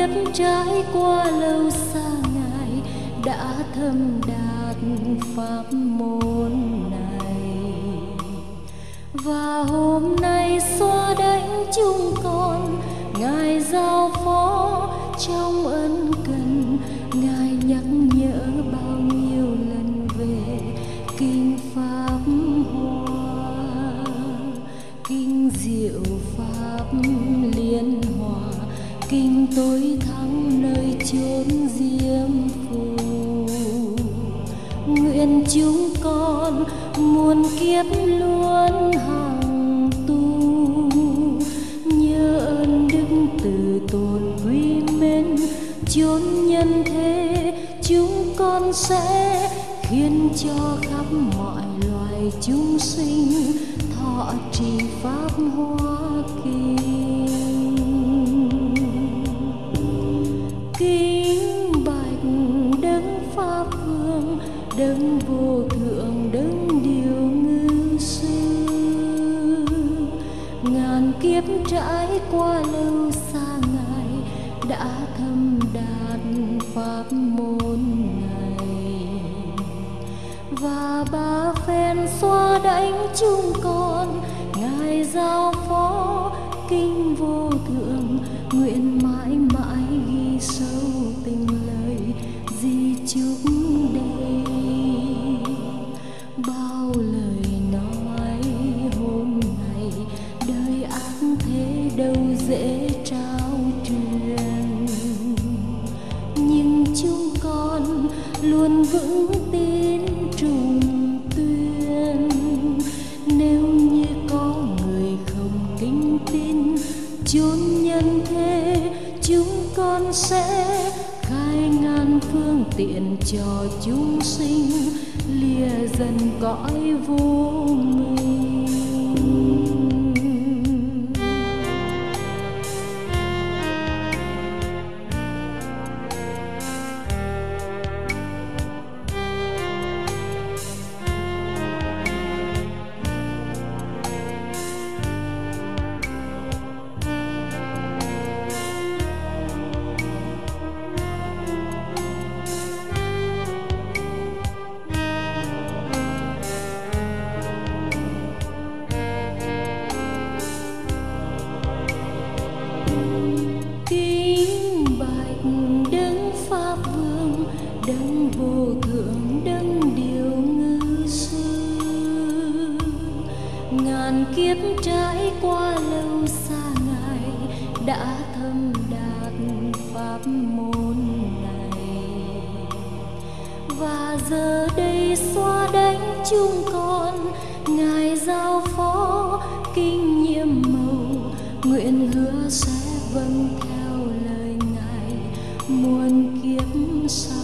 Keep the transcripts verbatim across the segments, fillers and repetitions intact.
kiếp trải qua lâu xa Ngài đã thâm đạt pháp môn này, và hôm nay xóa đánh chúng con Ngài giao phó trong ân cần. Ngài nhắc nhở bao nhiêu lần về kinh pháp hoa, kinh diệu pháp liên hòa, kinh tối thắng nơi chốn diêm phù. Nguyện chúng con muôn kiếp luôn hằng tu, nhớ ơn đức từ tốn quý mến. Chốn nhân thế chúng con sẽ khiến cho khắp mọi loài chúng sinh thọ trì pháp hoa kinh. Kính bạch đấng pháp vương, đấng vô thượng, đấng điều ngự sư. Ngàn kiếp trải qua lâu xa Ngài đã thâm đạt pháp môn này, và ba phen xóa đánh chúng con Ngài giao phó kinh vô thượng. Nguyện mãi mãi ghi sâu tình lời di chúc đây. Bao lời nói hôm nay đời ác thế đâu dễ trao truyền, nhưng chúng con luôn vững tin trùng tuyên. Nếu như có người không kính tin chốn nhân thế, chúng con sẽ khai ngàn phương tiện cho chúng sinh lìa dần cõi vô minh. Đấng vô thượng, đấng điều ngự sư. Ngàn kiếp trải qua lâu xa Ngài đã thâm đạt pháp môn này, và giờ đây xóa đánh chúng con Ngài giao phó kinh nhiệm màu. Nguyện hứa sẽ vâng theo lời Ngài muôn kiếp sau.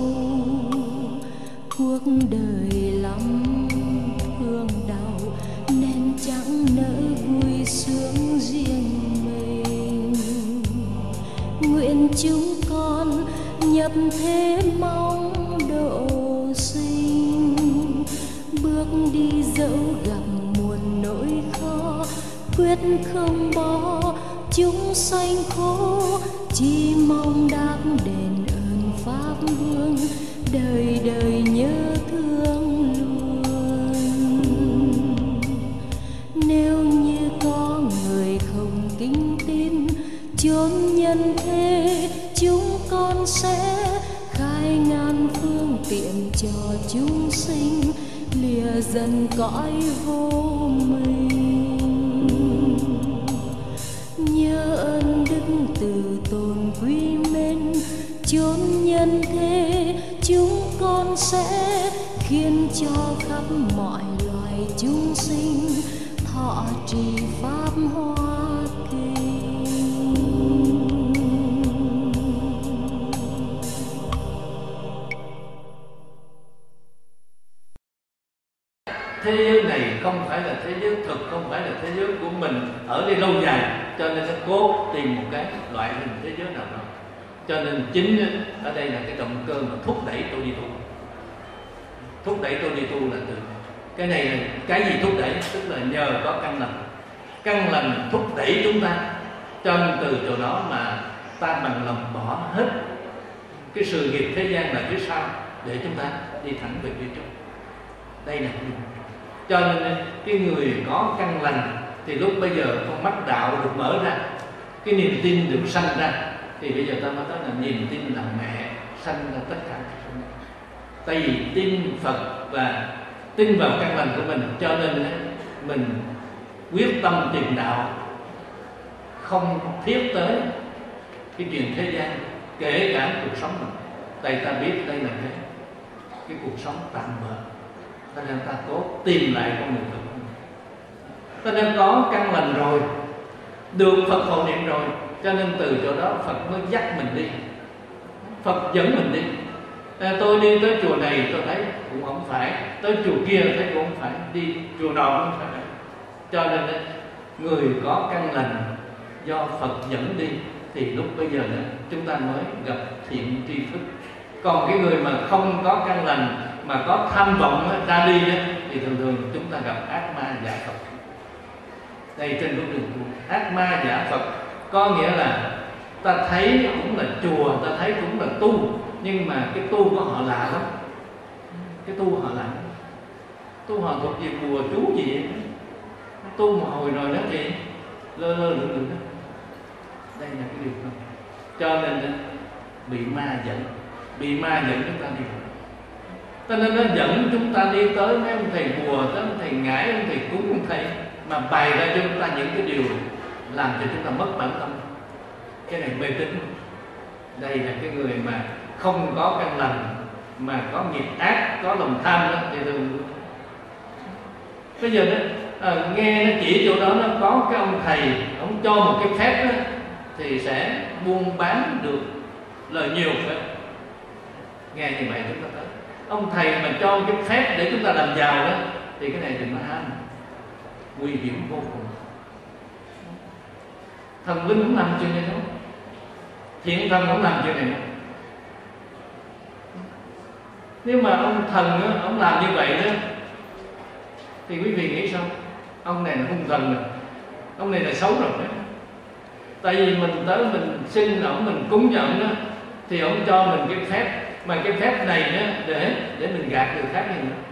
Cuộc đời lắm thương đau nên chẳng nỡ vui sướng riêng mình. Nguyện chúng con nhập thế mong độ sinh, bước đi dẫu gặp muôn nỗi khó, quyết không bỏ chúng sanh khổ. Chỉ mong đáp đền ơn pháp vương, đời đời nhớ thương luôn. Nếu như có người không kính tin chốn nhân thế, chúng con sẽ khai ngàn phương tiện cho chúng sinh lìa dần cõi vô minh. Nhớ ơn đức từ tốn quý mến, chốn nhân thế chúng con sẽ khiến cho khắp mọi loài chúng sinh thọ trì pháp hoa kinh. Thế giới này không phải là thế giới thực, không phải là thế giới của mình ở đây lâu dài, cho nên nó cố tìm một cái loại hình thế giới nào đó. Cho nên chính ở đây là cái động cơ mà thúc đẩy tôi đi tu. Thúc đẩy tôi đi tu là từ cái này là cái gì thúc đẩy? Tức là nhờ có căn lành. Căn lành thúc đẩy chúng ta. Cho nên từ chỗ đó mà ta bằng lòng bỏ hết cái sự nghiệp thế gian là phía sau để chúng ta đi thẳng về phía trước. Đây là điều. Cho nên cái người có căn lành thì lúc bây giờ con mắt đạo được mở ra, cái niềm tin được sanh ra, thì bây giờ ta mới nói là niềm tin là mẹ sanh ra tất cả. Tại vì tin Phật và tin vào căn lành của mình, cho nên mình quyết tâm tìm đạo, không thiết tới cái chuyện thế gian, kể cả cuộc sống mình. Tại ta biết đây là cái cái cuộc sống tạm bợ, cho nên ta cố tìm lại con người Phật. Ta nên có căn lành rồi, được Phật hộ niệm rồi, cho nên từ chỗ đó Phật mới dắt mình đi, Phật dẫn mình đi. À, tôi đi tới chùa này tôi thấy cũng không phải, tới chùa kia thấy cũng không phải, đi chùa nào cũng không phải. Cho nên người có căn lành do Phật dẫn đi thì lúc bây giờ đó, chúng ta mới gặp thiện tri thức. Còn cái người mà không có căn lành mà có tham vọng ra đi đó, thì thường thường chúng ta gặp ác ma giả Phật. Đây trên bước đường tu, ác ma giả Phật có nghĩa là ta thấy cũng là chùa, ta thấy cũng là tu, nhưng mà cái tu của họ lạ lắm. Cái tu họ lạ lắm. Tu họ thuộc về bùa chú gì vậy? Tu một hồi rồi đó thì lơ lơ lửng lửng đó. Đây là cái điều đó. Cho nên bị ma dẫn, bị ma dẫn chúng ta đi. Cho nên nó dẫn chúng ta đi tới mấy ông thầy bùa, tới ông thầy ngải, ông thầy cúng, ông thầy mà bày ra cho chúng ta những cái điều làm cho chúng ta mất bản tâm. Cái này mê tín. Đây là cái người mà không có căn lành mà có nghiệp ác, có lòng tham đó, thì đừng. Bây giờ đó, à, nghe nó chỉ chỗ đó nó có cái ông thầy, ông cho một cái phép đó, thì sẽ buôn bán được lời nhiều phép. Nghe như vậy chúng ta thấy ông thầy mà cho cái phép để chúng ta làm giàu đó, thì cái này đừng có ham, nguy hiểm vô cùng. Thần linh cũng làm chuyện này thôi, thiện thần cũng làm chuyện này thôi. Nếu mà ông thần đó, ông làm như vậy đó, thì quý vị nghĩ sao? Ông này là hung thần rồi, ông này là xấu rồi đấy. Tại vì mình tới mình xin ổng, mình cúng cho ổng đó, thì ổng cho mình cái phép, mà cái phép này đó để để mình gạt người khác như nữa.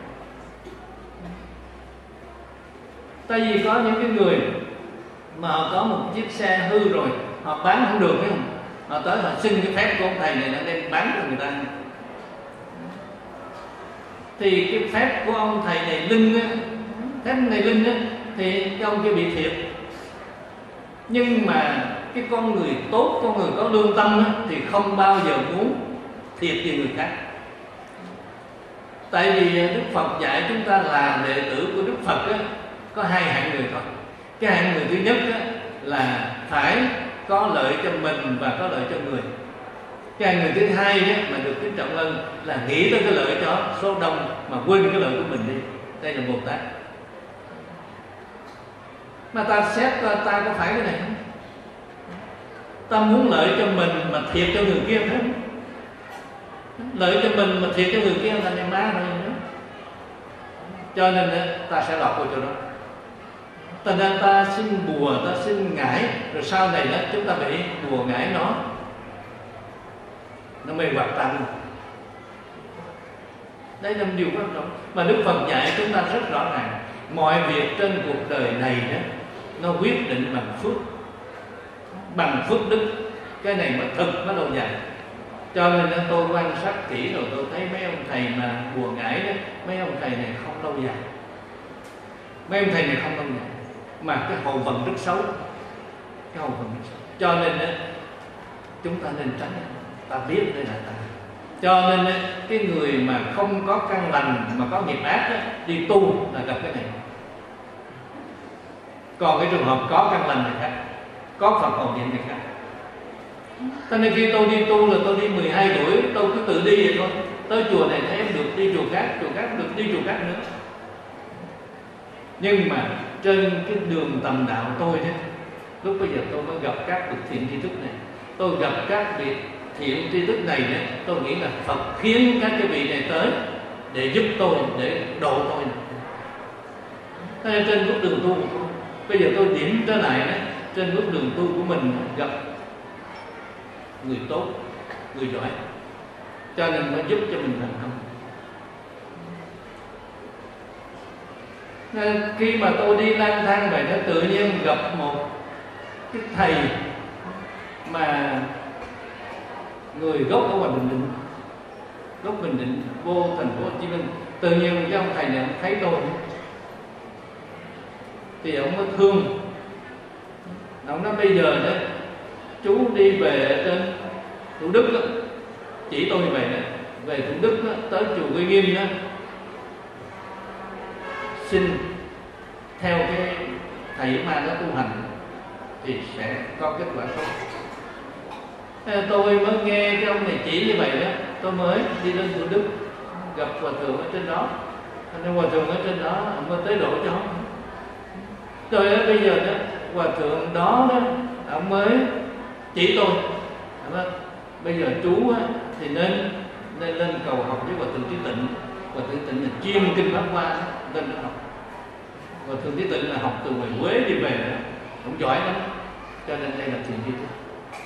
Tại vì có những cái người mà họ có một chiếc xe hư rồi, họ bán không được, phải không? Họ tới họ xin cái phép của ông thầy này, nó đem bán cho người ta. Thì cái phép của ông thầy này linh á, phép này linh á, thì cái ông kia bị thiệt. Nhưng mà cái con người tốt, con người có lương tâm á, thì không bao giờ muốn thiệt về người khác. Tại vì Đức Phật dạy chúng ta là đệ tử của Đức Phật á, có hai hạng người thôi. Cái hạng người thứ nhất á, là phải có lợi cho mình và có lợi cho người. Cái hạng người thứ hai á, mà được kính trọng hơn là nghĩ tới cái lợi cho số đông mà quên cái lợi của mình đi. Đây là Bồ Tát. Mà ta xét ta, ta có phải cái này không? Ta muốn lợi cho mình mà thiệt cho người kia phải không? Lợi cho mình mà thiệt cho người kia là niệm ma rồi nữa. Cho nên ta sẽ lọt vào chỗ đó. Thành ra ta xin bùa, ta xin ngải, rồi sau này đó chúng ta bị bùa ngải nó nó mê hoặc ta luôn. Đây là một điều quan trọng mà Đức Phật dạy chúng ta rất rõ ràng. Mọi việc trên cuộc đời này đó, nó quyết định bằng phước, bằng phước đức. Cái này mới thực, mới lâu dài. Cho nên tôi quan sát kỹ rồi tôi thấy mấy ông thầy mà bùa ngải đó, mấy ông thầy này không lâu dài. Mấy ông thầy này không lâu dài, mà cái hậu vận rất xấu. Cái hậu vận rất xấu. Cho nên đó, chúng ta nên tránh. Ta biết đây là ta. Cho nên đó, cái người mà không có căn lành mà có nghiệp ác đó, đi tu là gặp cái này. Còn cái trường hợp có căn lành này khác, có Phật hồn niệm này khác. Cho nên khi tôi đi tu là tôi đi mười hai tuổi, tôi cứ tự đi vậy thôi. Tới chùa này thấy em được, đi chùa khác, chùa khác được, đi chùa khác nữa. Nhưng mà trên cái đường tầm đạo tôi đó, lúc bây giờ tôi mới gặp các bậc thiện tri thức này. Tôi gặp các vị thiện tri thức này đó, tôi nghĩ là Phật khiến các cái vị này tới để giúp tôi, để độ tôi. Thế nên trên bước đường tu của tôi, bây giờ tôi điểm trở lại đó, trên bước đường tu của mình gặp người tốt, người giỏi, cho nên mới giúp cho mình thành công. Nên khi mà tôi đi lang thang vậy, nó tự nhiên gặp một cái thầy mà người gốc ở ngoài Bình Định, gốc Bình Định vô thành phố Hồ Chí Minh. Tự nhiên cái ông thầy này ông thấy tôi thì ông mới thương. Ông nói bây giờ đó chú đi về ở trên Thủ Đức đó, chỉ tôi như vậy đó, về Thủ Đức đó, tới chùa Uy Nghiêm đó, xin theo cái thầy ma đó tu hành thì sẽ có kết quả tốt. Thế tôi mới nghe cái ông này chỉ như vậy đó, tôi mới đi lên Thủ Đức gặp hòa thượng ở trên đó. Nên hòa thượng ở trên đó ông mới tới độ cho ông. Rồi đó, bây giờ đó hòa thượng đó đó ông mới chỉ tôi, đó, bây giờ chú á, thì nên nên lên cầu học với hòa thượng Trí Tịnh. Hòa thượng Tịnh là chuyên kinh Pháp Hoa, lên đó học. Hòa thượng Trí Tịnh là học từ ngoài Huế đi về đó, cũng giỏi lắm, cho nên đây là thiện tri thức.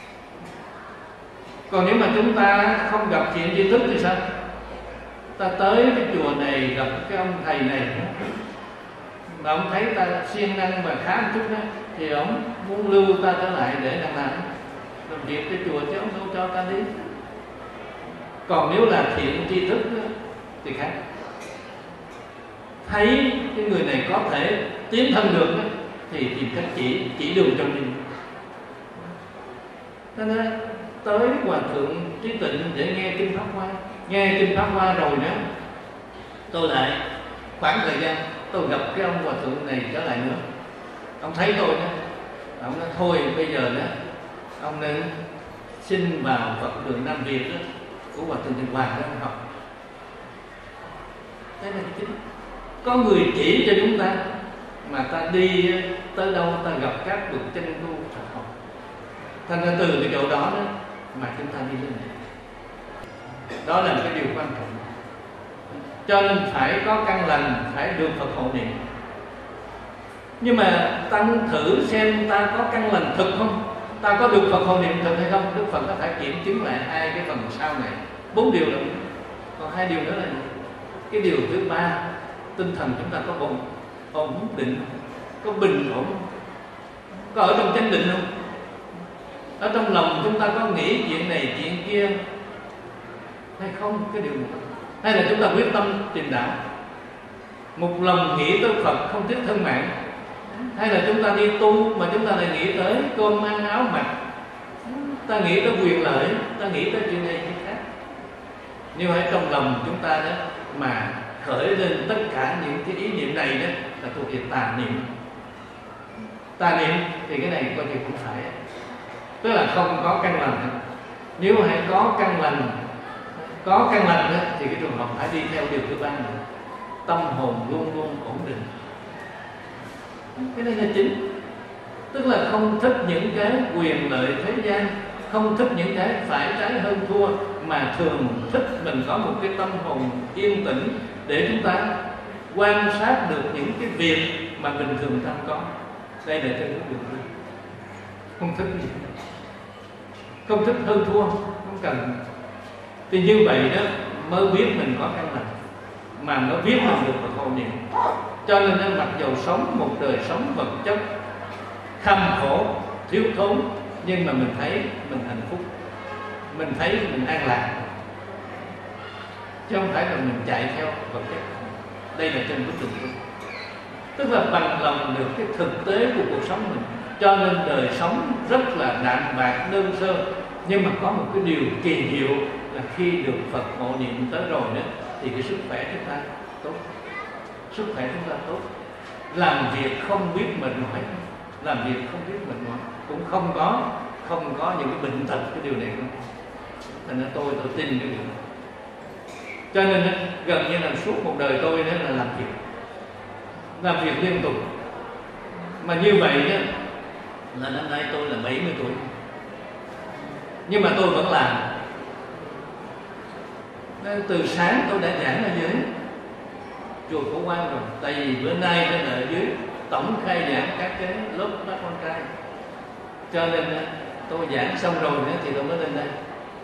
Còn nếu mà chúng ta không gặp thiện tri thức thì sao? Ta tới cái chùa này gặp cái ông thầy này mà ông thấy ta siêng năng và khá một chút đó, thì ông muốn lưu ta trở lại để làm làm làm việc cái chùa, chứ ông đâu cho ta đi. Còn nếu là thiện tri thức đó, thì khác. Thấy cái người này có thể tiến thân được đó, thì tìm cách chỉ chỉ đường cho mình. Cho nên tới hòa thượng Trí Tịnh để nghe kinh Pháp Hoa. Nghe kinh Pháp Hoa rồi đó, tôi lại khoảng thời gian tôi gặp cái ông hòa thượng này trở lại nữa. Ông thấy tôi đó, ông nói thôi bây giờ đó ông nên xin vào Phật đường Nam Việt đó, của hòa thượng Tịnh Hoàng đó ông học. Thế là chính có người chỉ cho chúng ta mà ta đi tới đâu ta gặp các bậc chân tu Phật học. Thành ra từ cái chỗ đó đó mà chúng ta đi lên. Đó là cái điều quan trọng. Cho nên phải có căn lành, phải được Phật hộ niệm. Nhưng mà ta muốn thử xem ta có căn lành thực không, ta có được Phật hộ niệm thực hay không. Đức Phật có thể kiểm chứng lại hai cái phần sau này, bốn điều rồi. Còn hai điều nữa là cái điều thứ ba, tinh thần chúng ta có ổn ổn định, có bình ổn, có ở trong chánh định không? Ở trong lòng chúng ta có nghĩ chuyện này chuyện kia hay không? Cái điều này, hay là chúng ta quyết tâm tìm đạo, một lòng nghĩ tới Phật không tiếc thân mạng, hay là chúng ta đi tu mà chúng ta lại nghĩ tới cơm ăn áo mặc, ta nghĩ tới quyền lợi, ta nghĩ tới chuyện này chuyện khác. Như vậy trong lòng chúng ta đó mà khởi lên tất cả những cái ý niệm này đó là thuộc về tà niệm. Tà niệm thì cái này coi như cũng phải, tức là không có căn lành. Nếu hãy có căn lành, có căn lành đó, thì cái trường hợp phải đi theo điều thứ ba nữa, tâm hồn luôn luôn ổn định. Cái này là chính, tức là không thích những cái quyền lợi thế gian, không thích những cái phải trái hơn thua, mà thường thích mình có một cái tâm hồn yên tĩnh để chúng ta quan sát được những cái việc mà bình thường ta không có. Đây là trên bước đường. Không thích gì, không thích hơn thua, không cần. Thì như vậy đó mới biết mình có căn lành, mà mới biết mình được Phật hộ niệm. Cho nên nó mặc dầu sống một đời sống vật chất kham khổ, thiếu thốn, nhưng mà mình thấy mình hạnh phúc, mình thấy mình an lạc, chứ không phải là mình chạy theo vật chất. Đây là trên bước đường. Tức là bằng lòng được cái thực tế của cuộc sống mình. Cho nên đời sống rất là đạm bạc đơn sơ, nhưng mà có một cái điều kỳ diệu là khi được Phật hộ niệm tới rồi đó, thì cái sức khỏe chúng ta tốt, sức khỏe chúng ta tốt, làm việc không biết mệt mỏi, làm việc không biết mệt mỏi, cũng không có không có những cái bệnh tật. Cái điều này không. Thành ra tôi tôi tin cái điều này. Cho nên đó, gần như là suốt một đời tôi đó là làm việc, làm việc liên tục. Mà như vậy đó là năm nay tôi là bảy mươi tuổi, nhưng mà tôi vẫn làm. Từ sáng tôi đã giảng ở dưới chùa Phổ Quang rồi, tại vì bữa nay nó ở dưới tổng khai giảng các cái lớp bác con trai, cho nên tôi giảng xong rồi nữa thì tôi mới lên đây.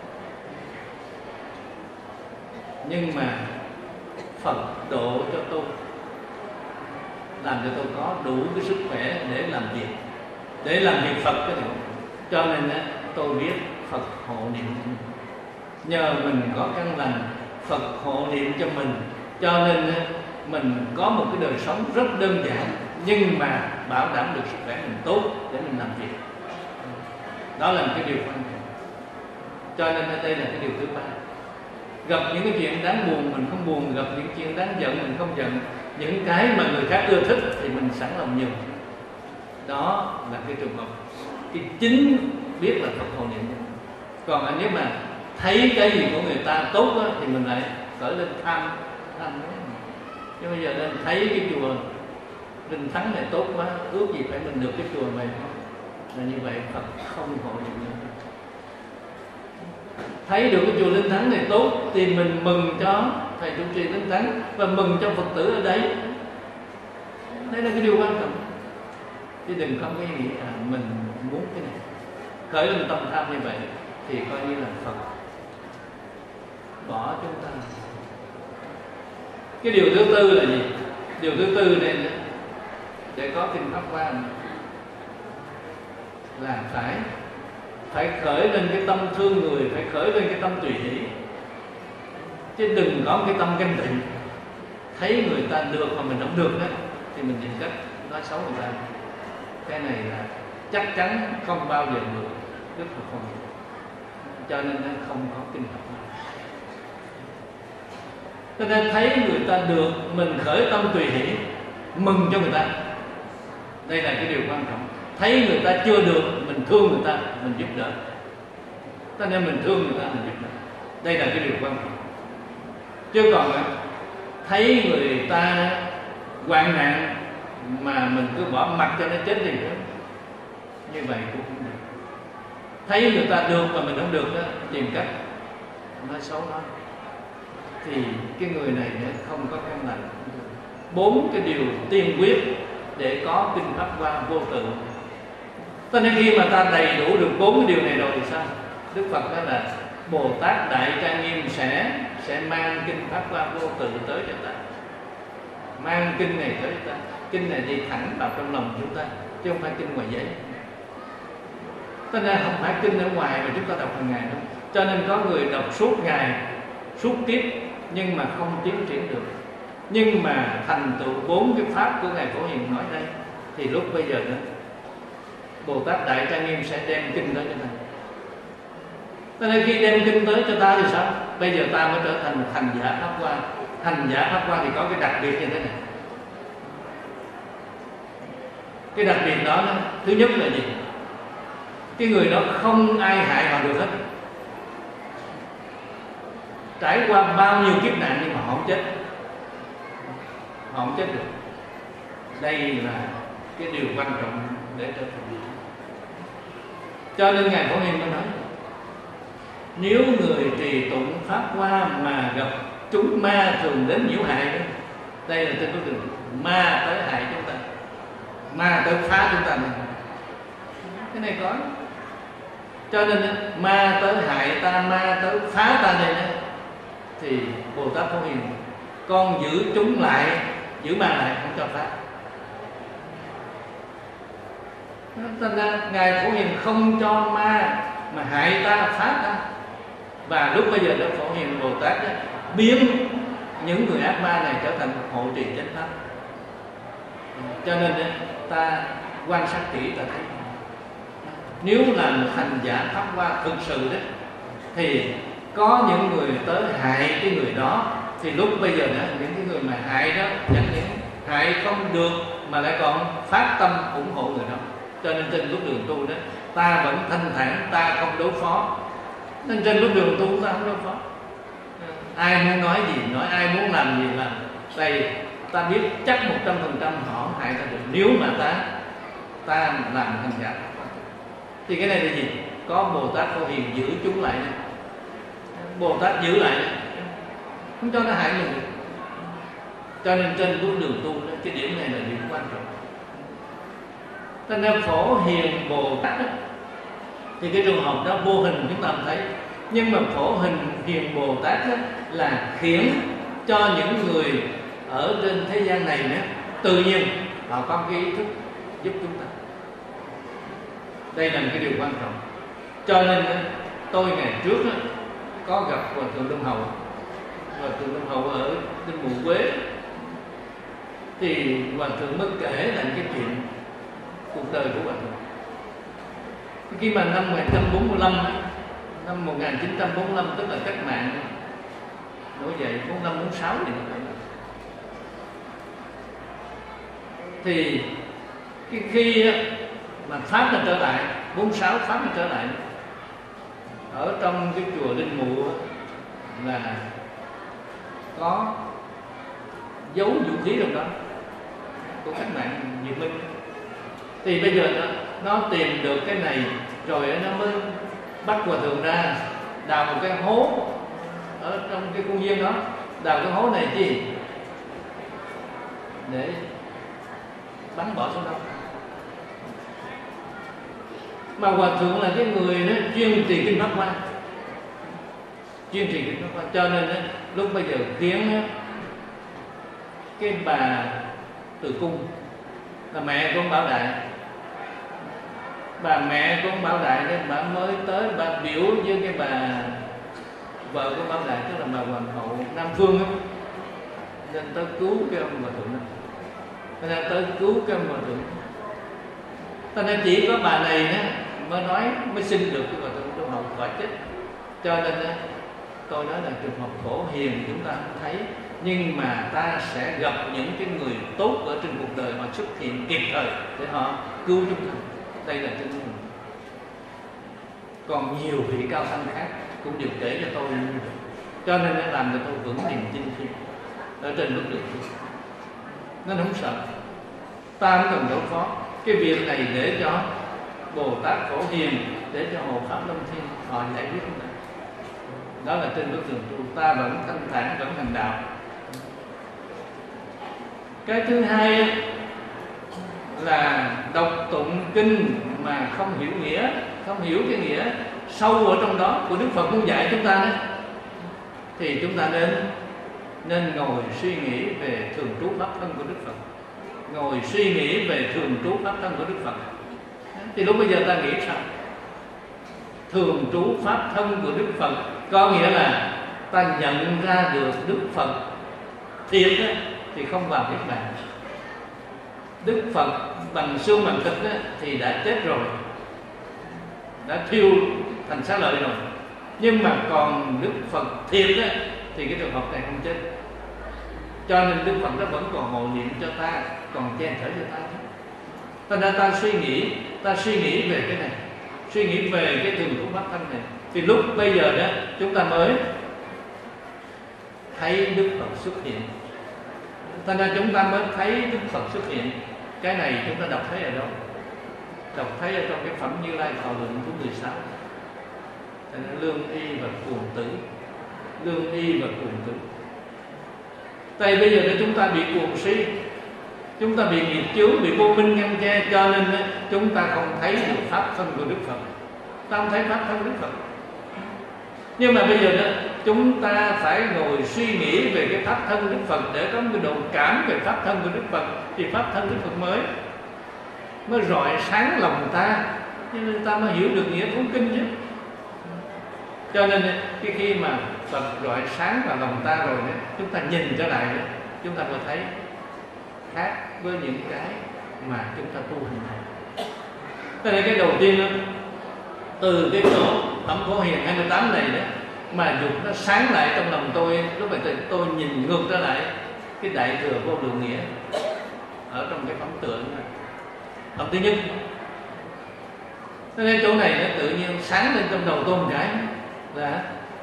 Nhưng mà Phật độ cho tôi, làm cho tôi có đủ cái sức khỏe để làm việc, để làm việc Phật cái điều. Cho nên á, tôi biết Phật hộ niệm. Nhờ mình có căn lành, Phật hộ niệm cho mình. Cho nên á, mình có một cái đời sống rất đơn giản, nhưng mà bảo đảm được sức khỏe mình tốt để mình làm việc. Đó là một cái điều quan trọng. Cho nên đây là cái điều thứ ba. Gặp những cái chuyện đáng buồn mình không buồn, gặp những chuyện đáng giận mình không giận, những cái mà người khác ưa thích thì mình sẵn lòng nhường. Đó là cái trường hợp cái chính biết là Phật hộ niệm. Còn nếu mà thấy cái gì của người ta tốt đó, thì mình lại khởi lên tham tham nữa. Nhưng bây giờ nên thấy cái chùa Linh Thắng này tốt quá, ước gì phải mình được cái chùa này không? Là như vậy Phật không hộ niệm nữa. Thấy được cái chùa Linh Thắng này tốt thì mình mừng cho thầy trụ trì Linh Thắng và mừng cho Phật tử ở đây. Đây là cái điều quan trọng. Chứ đừng không có nghĩ à, mình muốn cái này. Khởi lên tâm tham như vậy thì coi như là Phật bỏ chúng ta. Cái điều thứ tư là gì? Điều thứ tư này để có kinh Pháp Hoa là phải phải khởi lên cái tâm thương người, phải khởi lên cái tâm tùy hỷ, chứ đừng có cái tâm ganh tị. Thấy người ta được mà mình không được đó thì mình tìm cách nói xấu người ta. Cái này là chắc chắn không bao giờ được Đức Phật không. Cho nên nó không có kinh Pháp Hoa. Cho nên thấy người ta được, mình khởi tâm tùy hỷ, mừng cho người ta. Đây là cái điều quan trọng. Thấy người ta chưa được, mình thương người ta, mình giúp đỡ. Cho nên mình thương người ta, mình giúp đỡ. Đây là cái điều quan trọng. Chứ còn thấy người ta hoạn nạn mà mình cứ bỏ mặt cho nó chết đi nữa, như vậy cũng không được. Thấy người ta được mà mình không được đó, tìm cách nói xấu nó, thì cái người này không có căn lành. Bốn cái điều tiên quyết để có kinh Pháp Hoa vô tự. Cho nên khi mà ta đầy đủ được bốn cái điều này rồi thì sao? Đức Phật nói là Bồ Tát Đại Trang Nghiêm sẽ sẽ mang kinh Pháp Hoa vô tự tới cho ta. Mang kinh này tới cho ta. Kinh này đi thẳng vào trong lòng chúng ta, chứ không phải kinh ngoài giấy. Cho nên không phải kinh ở ngoài mà chúng ta đọc hàng ngày đâu. Cho nên có người đọc suốt ngày, suốt kiếp nhưng mà không tiến triển được. Nhưng mà thành tựu bốn cái pháp của Ngài Phổ Hiền nói đây, thì lúc bây giờ đó Bồ Tát Đại Trang Nghiêm sẽ đem kinh tới cho ta. Cho nên khi đem kinh tới cho ta thì sao? Bây giờ ta mới trở thành hành giả Pháp Hoa. Hành giả Pháp Hoa thì có cái đặc biệt như thế này. Cái đặc biệt đó, đó thứ nhất là gì? Cái người đó không ai hại họ được hết. Trải qua bao nhiêu kiếp nạn nhưng mà họ không chết. Họ không chết được. Đây là cái điều quan trọng để trở thành. Cho nên Ngài Phổ Hiền mới nói, nếu người trì tụng Pháp Hoa mà gặp chúng ma thường đến nhiễu hại đó, đây là trên đối tượng ma tới hại chúng ta, ma tới phá chúng ta này. Cái này có. Cho nên ma tới hại ta, ma tới phá ta này đó, thì Bồ Tát Phổ Hiền con giữ chúng lại, giữ ma lại, không cho phá. Thành ra Ngài Phổ Hiền không cho ma mà hại ta, phá ta. Và lúc bây giờ Đức Phổ Hiền Bồ Tát đó, biến những người ác ma này trở thành hộ trì chánh pháp. Cho nên đó, ta quan sát kỹ ta thấy, nếu là một hành giả Pháp Hoa thực sự đó, thì có những người tới hại cái người đó, thì lúc bây giờ đó, những cái người mà hại đó chẳng những hại không được mà lại còn phát tâm ủng hộ người đó. Cho nên trên lúc đường tu đó, ta vẫn thanh thản, ta không đối phó. Nên trên lúc đường tu ta không đối phó. Ai muốn nói gì nói, ai muốn làm gì làm. Đây ta biết chắc một trăm phần trăm họ không hại ta được nếu mà ta ta làm hành giả. Thì cái này là gì? Có Bồ Tát Phổ Hiền giữ chúng lại này. Bồ Tát giữ lại này, không cho nó hại mình được. Cho nên trên lúc đường tu đó, cái điểm này là điểm quan trọng. Cho nên Phổ Hiền Bồ Tát đó, thì cái trường hợp đó vô hình chúng ta không thấy. Nhưng mà phổ hình hiền Bồ Tát đó là khiến cho những người ở trên thế gian này đó, tự nhiên họ có cái ý thức giúp chúng ta. Đây là một cái điều quan trọng. Cho nên tôi ngày trước đó, có gặp Hòa Thượng Đông Hậu. Hòa Thượng Đông Hậu ở trên Mù Quế, thì Hòa Thượng mới kể lại cái chuyện cuộc đời của Hòa Thượng. Khi mà năm một nghìn chín trăm bốn mươi lăm, năm một nghìn chín trăm bốn mươi lăm tức là cách mạng nổi dậy bốn năm bốn sáu thì thì cái khi mà Pháp nó trở lại, bốn sáu Pháp nó trở lại, ở trong cái chùa Linh Mụ là có dấu vũ khí trong đó của cách mạng Việt Minh. Thì bây giờ nó, nó tìm được cái này rồi nó mới bắt Hòa Thượng ra đào một cái hố ở trong cái khuôn viên đó. Đào cái hố này chi? Để bắn bỏ xuống đó. Mà Hòa Thượng là cái người đó chuyên trì kinh Pháp Hoa, chuyên trì kinh Pháp Hoa, cho nên đó, lúc bây giờ khiến đó, cái bà Từ Cung là mẹ của ông Bảo Đại, bà mẹ của ông Bảo Đại đấy, bà mới tới bà biểu với cái bà vợ của Bảo Đại, tức là bà Hoàng hậu Nam Phương đó, nên tới cứu cái ông Hòa Thượng đó, nên tới cứu cái ông Hòa Thượng. Cho nên chỉ có bà này đó mới nói, mới xin được cái Hòa Thượng Đông Hậu khỏi chết. Cho nên đó, tôi nói là trường hợp khổ hiền chúng ta không thấy, nhưng mà ta sẽ gặp những cái người tốt ở trên cuộc đời, họ xuất hiện kịp thời để họ cứu chúng ta. Đây là chân mình. Còn nhiều vị cao tăng khác cũng đều kể cho tôi như vậy, cho nên nó làm cho tôi vững niềm tin khi ở trên bước đường. Nó không sợ, ta không cần đối phó cái việc này để cho Bồ Tát Phổ Hiền, để cho Hộ Pháp Long Thiên họ giải quyết chúng ta. Đó là trên bước đường tu, ta vẫn thanh thản, vẫn hành đạo. Cái thứ hai là đọc tụng kinh mà không hiểu nghĩa, không hiểu cái nghĩa sâu ở trong đó của Đức Phật muốn dạy chúng ta đó, thì chúng ta nên nên ngồi suy nghĩ về thường trú pháp thân của Đức Phật, ngồi suy nghĩ về thường trú pháp thân của Đức Phật. Thì lúc bây giờ ta nghĩ sao? Thường trú pháp thân của Đức Phật có nghĩa là ta nhận ra được Đức Phật thiệt đó, thì không vào Niết Bàn. Đức Phật bằng xương bằng thịt đó, thì đã chết rồi, đã thiêu thành xá lợi rồi. Nhưng mà còn Đức Phật thiệt đó, thì cái trường hợp này không chết. Cho nên Đức Phật đó vẫn còn hộ niệm cho ta, còn che chở cho ta. Cho nên ta suy nghĩ, ta suy nghĩ về cái này, suy nghĩ về cái thường trú pháp thân này, thì lúc bây giờ đó chúng ta mới thấy Đức Phật xuất hiện. Cho nên chúng ta mới thấy Đức Phật xuất hiện. Cái này chúng ta đọc thấy ở đâu? Đọc thấy ở trong cái phẩm Như Lai Thọ Luận thứ mười sáu. Lương y và cuồng tử, lương y và cuồng tử. Tại bây giờ chúng ta bị cuồng si, chúng ta bị nghiệp chướng, bị vô minh ngăn che, cho nên chúng ta không thấy được pháp thân của Đức Phật, ta không thấy pháp thân Đức Phật. Nhưng mà bây giờ đó, chúng ta phải ngồi suy nghĩ về cái pháp thân Đức Phật để có một độ cảm về pháp thân của Đức Phật, thì pháp thân Đức Phật mới mới rọi sáng lòng ta, cho nên ta mới hiểu được nghĩa cuốn kinh chứ. Cho nên cái khi mà Phật rọi sáng vào lòng ta rồi đó, chúng ta nhìn trở lại đó, chúng ta mới thấy khác với những cái mà chúng ta tu hành này. Cho nên cái đầu tiên đó, từ cái chỗ phẩm Phổ Hiền hai mươi tám này đó, mà dục nó sáng lại trong lòng tôi. Lúc này tôi nhìn ngược trở lại cái đại thừa vô lượng nghĩa ở trong cái phẩm tượng này. Phẩm thứ nhất, cho nên chỗ này nó tự nhiên sáng lên trong đầu tôi một cái là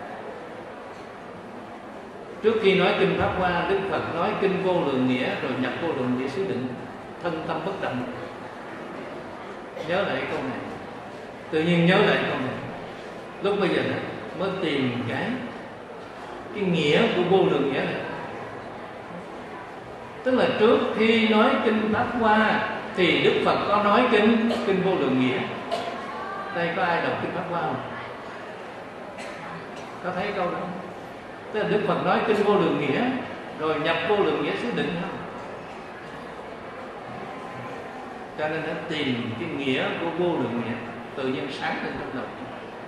trước khi nói kinh Pháp Hoa, Đức Phật nói kinh vô lượng nghĩa rồi nhập vô lượng nghĩa xứ định, thân tâm bất động. Nhớ lại câu này, tự nhiên nhớ lại câu này. Lúc bây giờ đó, mới tìm cái cái nghĩa của vô lượng nghĩa này. Tức là trước khi nói kinh Pháp Hoa thì Đức Phật có nói kinh kinh vô lượng nghĩa. Đây có ai đọc kinh Pháp Hoa không? Có thấy câu đó không? Tức là Đức Phật nói kinh Vô Lượng Nghĩa rồi nhập Vô Lượng Nghĩa xứ định không? Cho nên nó tìm cái nghĩa của Vô Lượng Nghĩa tự nhiên sáng lên trong đầu.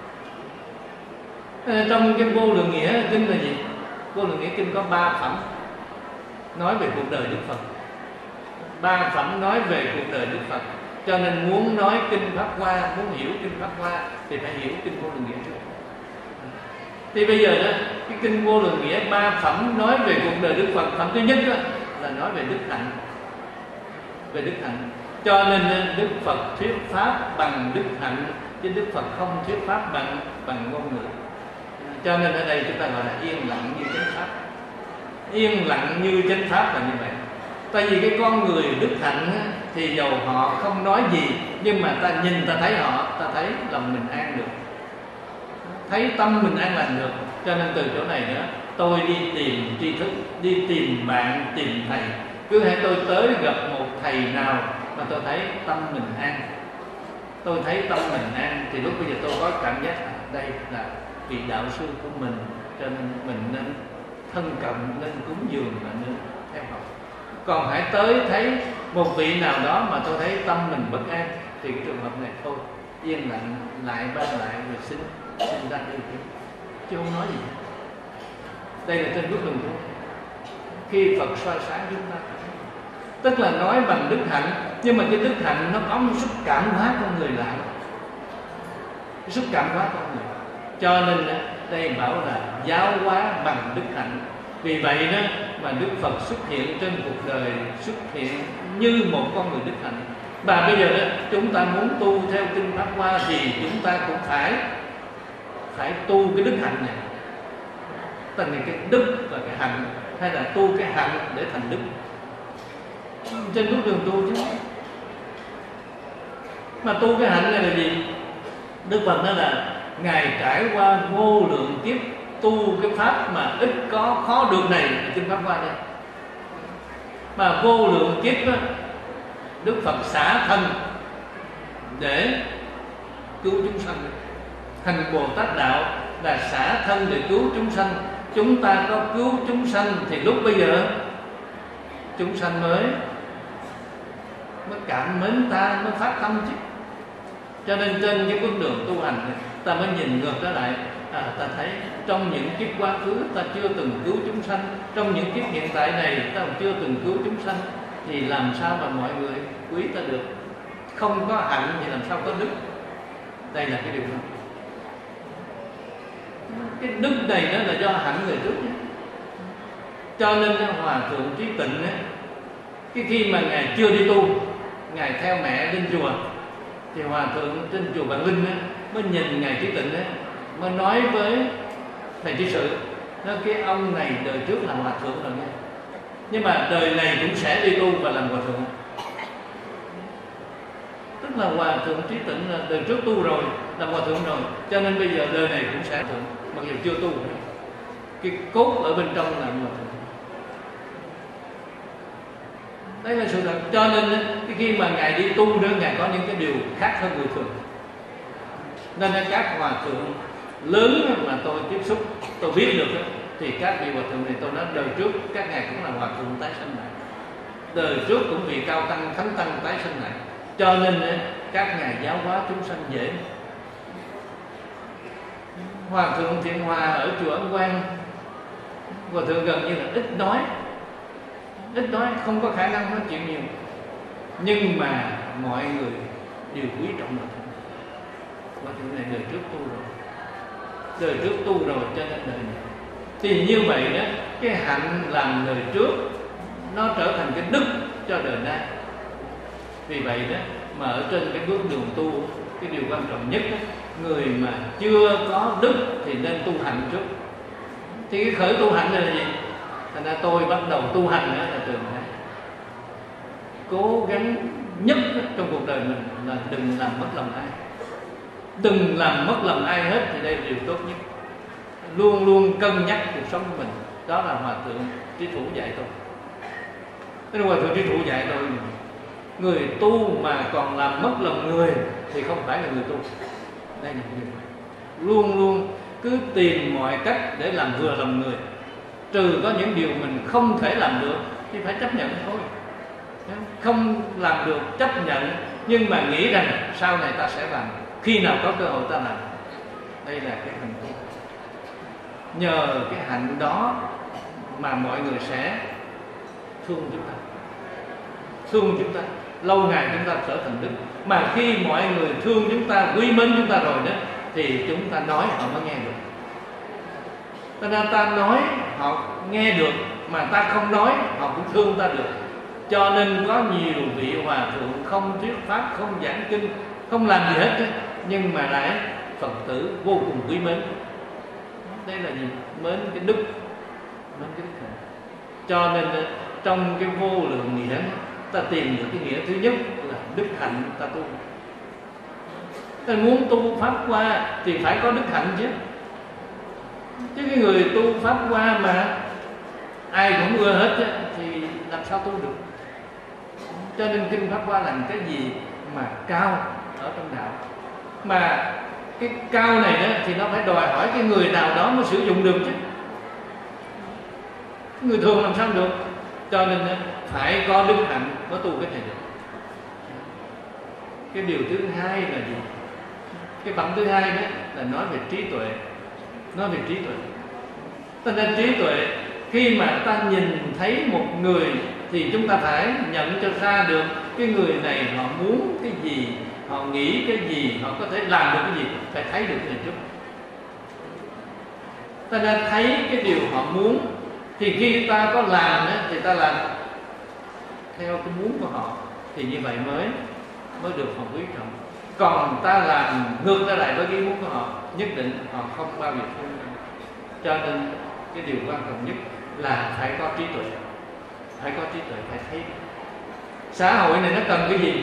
Trong cái Vô Lượng Nghĩa kinh là gì? Vô Lượng Nghĩa kinh có ba phẩm nói về cuộc đời Đức Phật. Ba phẩm nói về cuộc đời Đức Phật. Cho nên muốn nói kinh Pháp Hoa, muốn hiểu kinh Pháp Hoa thì phải hiểu kinh Vô Lượng Nghĩa trước. Thì bây giờ đó, cái kinh Vô Lượng Nghĩa ba phẩm nói về cuộc đời Đức Phật. Phẩm thứ nhất đó, là nói về đức hạnh. Về đức hạnh. Cho nên Đức Phật thuyết pháp bằng đức hạnh, chứ Đức Phật không thuyết pháp bằng bằng ngôn ngữ. Cho nên ở đây chúng ta gọi là yên lặng như chánh pháp. Yên lặng như chánh pháp là như vậy. Tại vì cái con người đức hạnh thì dầu họ không nói gì, nhưng mà ta nhìn ta thấy họ, ta thấy lòng mình an được, thấy tâm mình an lành được. Cho nên từ chỗ này nữa, tôi đi tìm tri thức, đi tìm bạn, tìm thầy. Cứ hãy tôi tới gặp một thầy nào mà tôi thấy tâm mình an, tôi thấy tâm mình an, thì lúc bây giờ tôi có cảm giác à, đây là vị đạo sư của mình, cho nên mình nên thân cận, nên cúng dường và nên theo học. Còn hãy tới thấy một vị nào đó mà tôi thấy tâm mình bất an, thì cái trường hợp này thôi yên lặng lại ban lại rồi xin xin ra đi chứ không nói gì. Đây là trên bước đường tu. Khi Phật soi sáng chúng ta, tức là nói bằng đức hạnh, nhưng mà cái đức hạnh nó có một sức cảm hóa con người lại, cái sức cảm hóa con người. Cho nên đây bảo là giáo hóa bằng đức hạnh. Vì vậy đó mà Đức Phật xuất hiện trên cuộc đời, xuất hiện như một con người đức hạnh. Và bây giờ đó chúng ta muốn tu theo kinh Pháp Hoa thì chúng ta cũng phải phải tu cái đức hạnh này. Thành cái đức và cái hạnh, hay là tu cái hạnh để thành đức trên bước đường tu chứ. Mà tu cái hạnh này là gì? Đức Phật nói là Ngài trải qua vô lượng kiếp tu cái pháp mà ít có khó được này là kinh Pháp Hoa đây. Mà vô lượng kiếp đó, Đức Phật xả thân để cứu chúng sanh. Hành Bồ Tát đạo là xả thân để cứu chúng sanh. Chúng ta có cứu chúng sanh thì lúc bây giờ chúng sanh mới mới cảm mến ta, mới phát tâm chứ. Cho nên trên cái con đường tu hành này, ta mới nhìn ngược trở lại, à, ta thấy trong những kiếp quá khứ ta chưa từng cứu chúng sanh, trong những kiếp hiện tại này ta chưa từng cứu chúng sanh, thì làm sao mà mọi người quý ta được? Không có hạnh thì làm sao có đức? Đây là cái điều đó. Cái đức này đó là do hạnh người trước nhé. Cho nên Hòa Thượng Trí Tịnh ấy, cái khi mà Ngài chưa đi tu, Ngài theo mẹ lên chùa, thì Hòa Thượng trên chùa Vạn Linh ấy, mới nhìn Ngài Trí Tịnh ấy, mới nói với thầy Trí Sự, nói cái ông này đời trước là Hòa Thượng rồi nha, nhưng mà đời này cũng sẽ đi tu và làm Hòa Thượng. Tức là Hòa Thượng Trí Tịnh là đời trước tu rồi, làm Hòa Thượng rồi, cho nên bây giờ đời này cũng sẽ Hòa Thượng, mặc dù chưa tu. Cái cốt ở bên trong là Hòa Thượng. Đấy là sự thật. Cho nên cái khi mà Ngài đi tu đó, Ngài có những cái điều khác hơn người thường. Nên các Hòa Thượng lớn mà tôi tiếp xúc, tôi biết được đó, thì các vị Hòa Thượng này tôi nói đời trước các Ngài cũng là Hòa Thượng tái sanh lại, đời trước cũng vị Cao Tăng, Thánh Tăng tái sanh lại. Cho nên các Ngài giáo hóa chúng sanh dễ. Hòa Thượng Thiện Hòa ở chùa Ấn Quang, Hòa Thượng gần như là ít nói, ít nói, không có khả năng nói chuyện nhiều, nhưng mà mọi người đều quý trọng Hòa Thượng. Hòa Thượng này đời trước tu rồi, đời trước tu rồi, cho nên đời này. Thì như vậy đó, cái hạnh làm đời trước nó trở thành cái đức cho đời nay. Vì vậy đó mà ở trên cái bước đường tu, cái điều quan trọng nhất đó, người mà chưa có đức thì nên tu hành trước. Thì cái khởi tu hành này là gì? Thành ra tôi bắt đầu tu hành đó là từ này. Cố gắng nhất trong cuộc đời mình là đừng làm mất lòng ai, đừng làm mất lòng ai hết, thì đây là điều tốt nhất. Luôn luôn cân nhắc cuộc sống của mình. Đó là Hòa Thượng Trí Thủ dạy tôi. Thế nên Hòa Thượng Trí Thủ dạy tôi, người tu mà còn làm mất lòng người thì không phải là người tu. Đây là điều luôn luôn cứ tìm mọi cách để làm vừa lòng người, trừ có những điều mình không thể làm được thì phải chấp nhận thôi. Không làm được chấp nhận, nhưng mà nghĩ rằng sau này ta sẽ làm, khi nào có cơ hội ta làm. Đây là cái hạnh phúc. Nhờ cái hạnh đó mà mọi người sẽ thương chúng ta, thương chúng ta, lâu ngày chúng ta trở thành đức. Mà khi mọi người thương chúng ta, quý mến chúng ta rồi đó, thì chúng ta nói họ mới nghe được. Cho nên ta nói họ nghe được, mà ta không nói họ cũng thương ta được. Cho nên có nhiều vị hòa thượng không thuyết pháp, không giảng kinh, không làm gì hết ấy, nhưng mà lại Phật tử vô cùng quý mến. Đây là gì? Mến cái đức, mến cái đức hạnh. Cho nên trong cái vô lượng nghĩa, ta tìm được cái nghĩa thứ nhất là đức hạnh ta tu. Ta muốn tu pháp qua thì phải có đức hạnh chứ. Chứ cái người tu pháp qua mà ai cũng ưa hết á, thì làm sao tu được? Cho nên kinh pháp qua làm cái gì mà cao ở trong đạo. Mà cái cao này đó thì nó phải đòi hỏi cái người nào đó mới sử dụng được chứ. Người thường làm sao được? Cho nên phải có đức hạnh mới tu cái này được. Cái điều thứ hai là gì? Cái phẩm thứ hai đó là nói về trí tuệ. Nói về trí tuệ. Cho nên trí tuệ, khi mà ta nhìn thấy một người thì chúng ta phải nhận cho ra được cái người này họ muốn cái gì, họ nghĩ cái gì, họ có thể làm được cái gì, phải thấy được cái này trước. Ta nên thấy cái điều họ muốn, thì khi ta có làm ấy, thì ta làm theo cái muốn của họ, thì như vậy mới mới được họ quý trọng. Còn ta làm ngược ra lại với cái muốn của họ, nhất định họ không bao giờ thương. Cho nên cái điều quan trọng nhất là phải có trí tuệ, phải có trí tuệ, phải thấy xã hội này nó cần cái gì,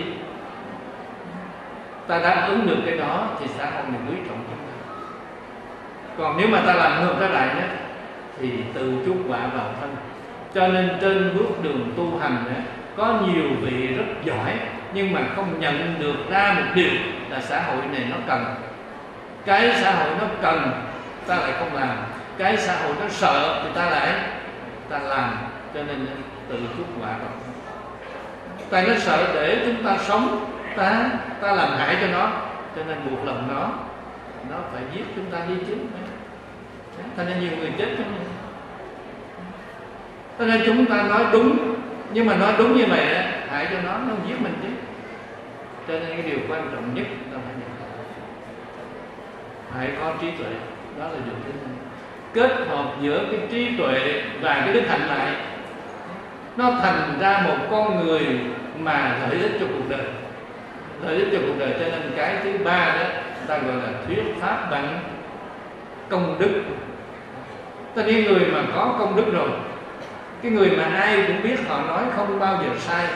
ta đáp ứng được cái đó thì xã hội này quý trọng chúng ta. Còn nếu mà ta làm ngược ra lại đó, thì tự chuốc họa vào thân. Cho nên trên bước đường tu hành đó, có nhiều vị rất giỏi nhưng mà không nhận được ra một điều là xã hội này nó cần. Cái xã hội nó cần ta lại không làm, cái xã hội nó sợ thì ta lại ta làm. Cho nên tự chuốc họa vào thân. Tại nó sợ để chúng ta sống, ta ta làm hại cho nó, cho nên buộc lòng nó nó phải giết chúng ta đi chứ. Cho nên nhiều người chết trong này. Cho nên chúng ta nói đúng, nhưng mà nói đúng như vậy hại cho nó, nó giết mình chứ. Cho nên cái điều quan trọng nhất là phải nhận, phải có trí tuệ. Đó là điều thứ hai. Kết hợp giữa cái trí tuệ và cái đức hạnh lại, nó thành ra một con người mà lợi ích cho cuộc đời, lợi ích cho cuộc đời. Cho nên cái thứ ba đó ta gọi là thuyết pháp bằng công đức. Tất nhiên người mà có công đức rồi, cái người mà ai cũng biết họ nói không bao giờ sai,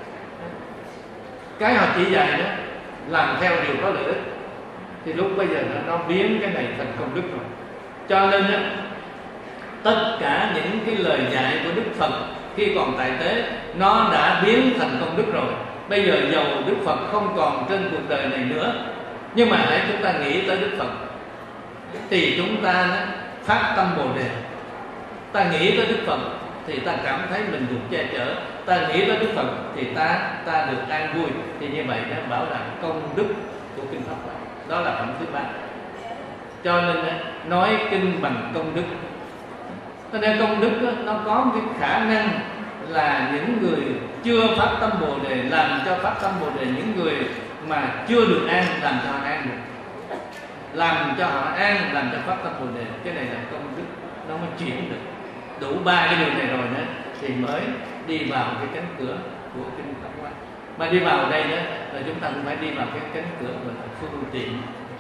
cái họ chỉ dạy đó làm theo điều có lợi ích, thì lúc bây giờ nó, nó biến cái này thành công đức rồi. Cho nên đó, tất cả những cái lời dạy của Đức Phật khi còn tại thế, nó đã biến thành công đức rồi. Bây giờ dầu Đức Phật không còn trên cuộc đời này nữa, nhưng mà hãy chúng ta nghĩ tới Đức Phật thì chúng ta phát tâm Bồ Đề. Ta nghĩ tới Đức Phật thì ta cảm thấy mình được che chở, ta nghĩ tới Đức Phật thì ta ta được an vui. Thì như vậy nó bảo là công đức của kinh Pháp Hoa. Đó là phẩm thứ ba. Cho nên nói kinh bằng công đức. Cho nên công đức nó có cái khả năng là những người chưa phát tâm Bồ Đề làm cho phát tâm Bồ Đề, những người mà chưa được an làm cho họ an được, làm cho họ an, làm cho phát tâm Bồ Đề. Cái này là công đức, nó mới chuyển được. Đủ ba cái điều này rồi đó thì mới đi vào cái cánh cửa của kinh Pháp Hoa. Mà đi vào đây đó là chúng ta cũng phải đi vào cái cánh cửa gọi là phương tiện.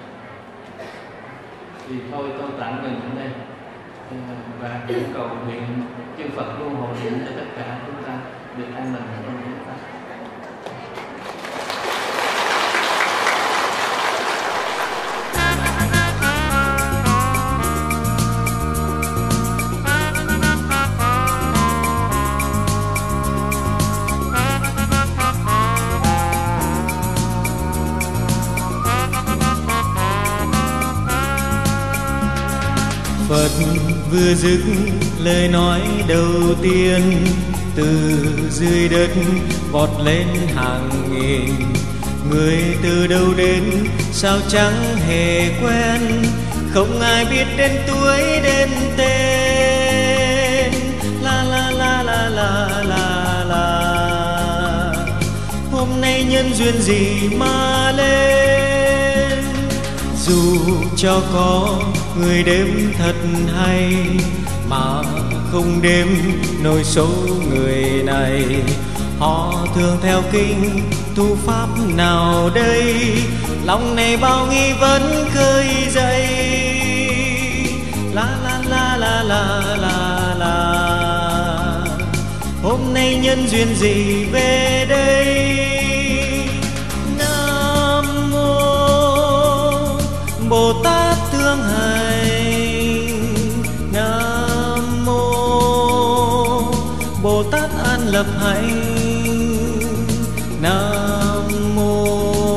Thì thôi tôi tạm ngừng ở đây và yêu cầu nguyện chư Phật luôn hộ niệm cho tất cả chúng ta được an lành trong chúng ta. Phật vừa dứt lời nói đầu tiên, từ dưới đất vọt lên hàng nghìn người. Từ đâu đến sao chẳng hề quen, không ai biết đến tuổi đến tên. La la la la la la la. Hôm nay nhân duyên gì mà lên, dù cho có người đếm thật hay mà không đếm nổi số người này. Họ thường theo kinh tu pháp nào đây, lòng này bao nghi vấn khơi dậy. La la la la la la la. Hôm nay nhân duyên gì về đây. Nam mô Bồ Tát thương hành, Nam mô Bồ Tát an lập hạnh, Nam mô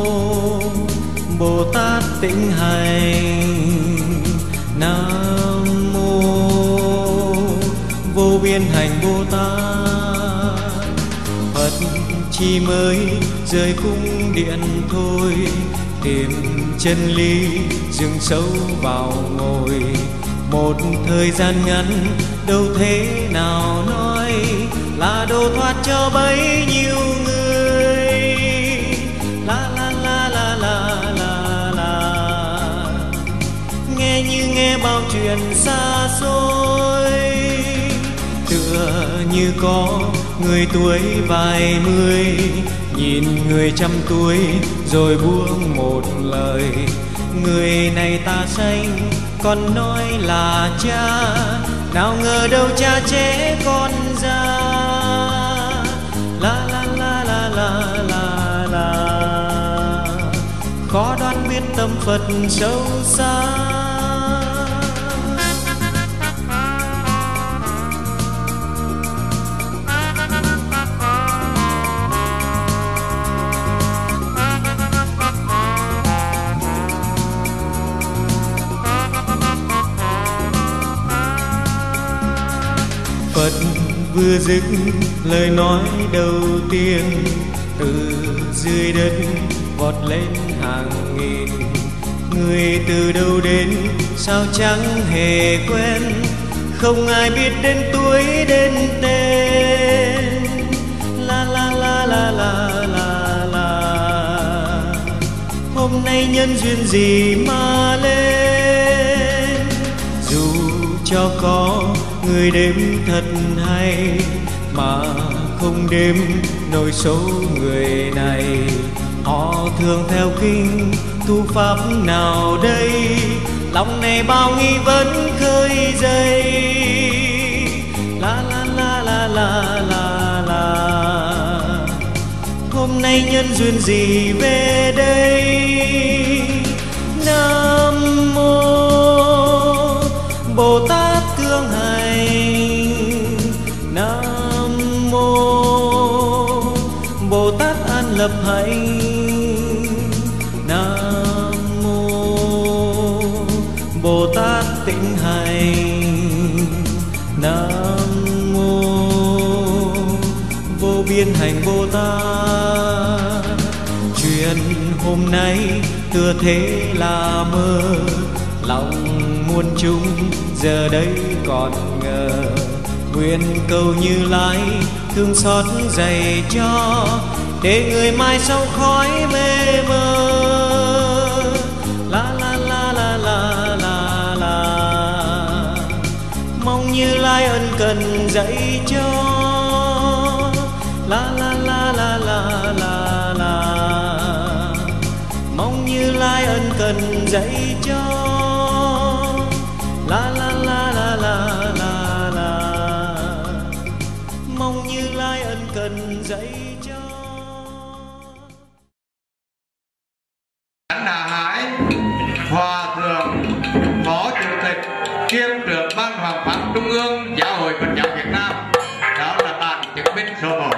Bồ Tát tĩnh hành, Nam mô vô biên hành Bồ Tát. Phật chỉ mới rời cung điện thôi, tìm chân lý dừng sâu vào ngồi. Một thời gian ngắn đâu thế nào nói là độ thoát cho bấy nhiêu người. La la la la la la la. Nghe như nghe bao chuyện xa xôi, tựa như có người tuổi vài mươi nhìn người trăm tuổi rồi buông một lời. Người này ta sanh còn nói là cha, nào ngờ đâu cha trẻ con ra. La la la la la la la. Khó đoán biết tâm Phật sâu xa. Phật vừa dứt lời nói đầu tiên, từ dưới đất vọt lên hàng nghìn người. Từ đâu đến sao chẳng hề quen, không ai biết đến tuổi đến tên. La la la la la la la. Hôm nay nhân duyên gì mà lên, dù cho có người đếm thật hay mà không đếm nổi số người này. Họ thường theo kinh tu pháp nào đây, lòng này bao nghi vấn khơi dậy. La la la la la la la. Hôm nay nhân duyên gì về đây. Nam mô Bồ Tát thương hành, Nam mô Bồ Tát an lập hạnh, Nam mô Bồ Tát tĩnh hành, Nam mô vô biên hành Bồ Tát. Chuyện hôm nay tựa thế là mơ, lòng muôn chúng giờ đây còn ngờ. Nguyện cầu Như Lai thương xót dạy cho, để người mai sau khói mê mơ. La la la la la la la. Mong Như Lai ân cần dạy cho. La la la la la la la. Mong Như Lai ân cần dạy cho. La la la la la la la. Mong Như Lai ân cần dạy cho. Đà Hải, Hòa thượng Phó Chủ tịch kiêm trưởng Ban Hoàng pháp Trung ương Giáo hội Phật giáo Việt Nam, đó là bạn chứng minh số một.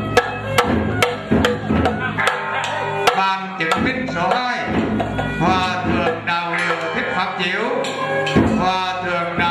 Bạn chứng minh số hai, Hòa thượng Đạo Hiệu Thích Pháp Chiếu, Hòa thượng Đạo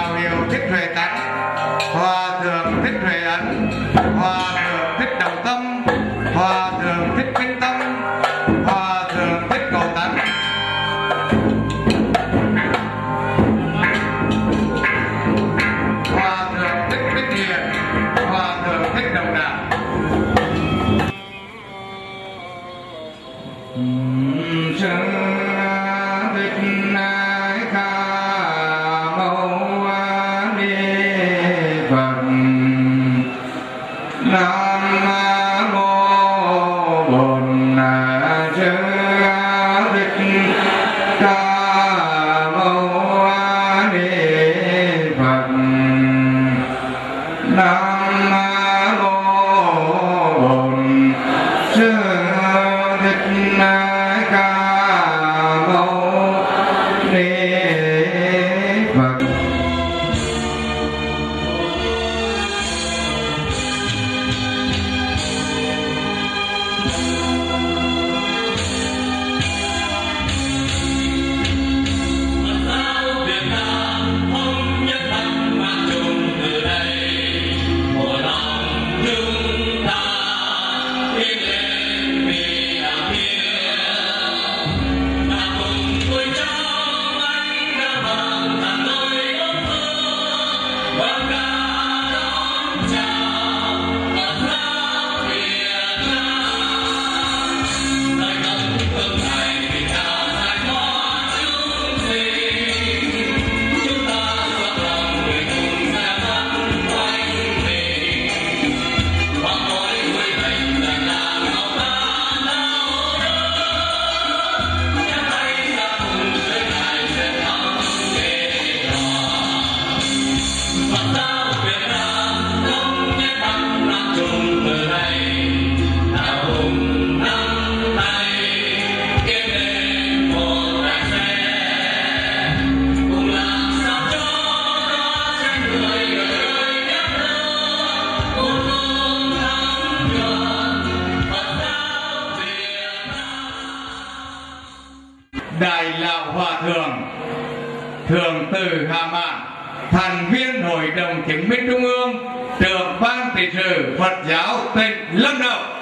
Thượng từ Hà Mạn, thành viên Hội đồng Chứng minh Trung ương, trưởng ban trị sự Phật giáo tỉnh Lâm Đồng.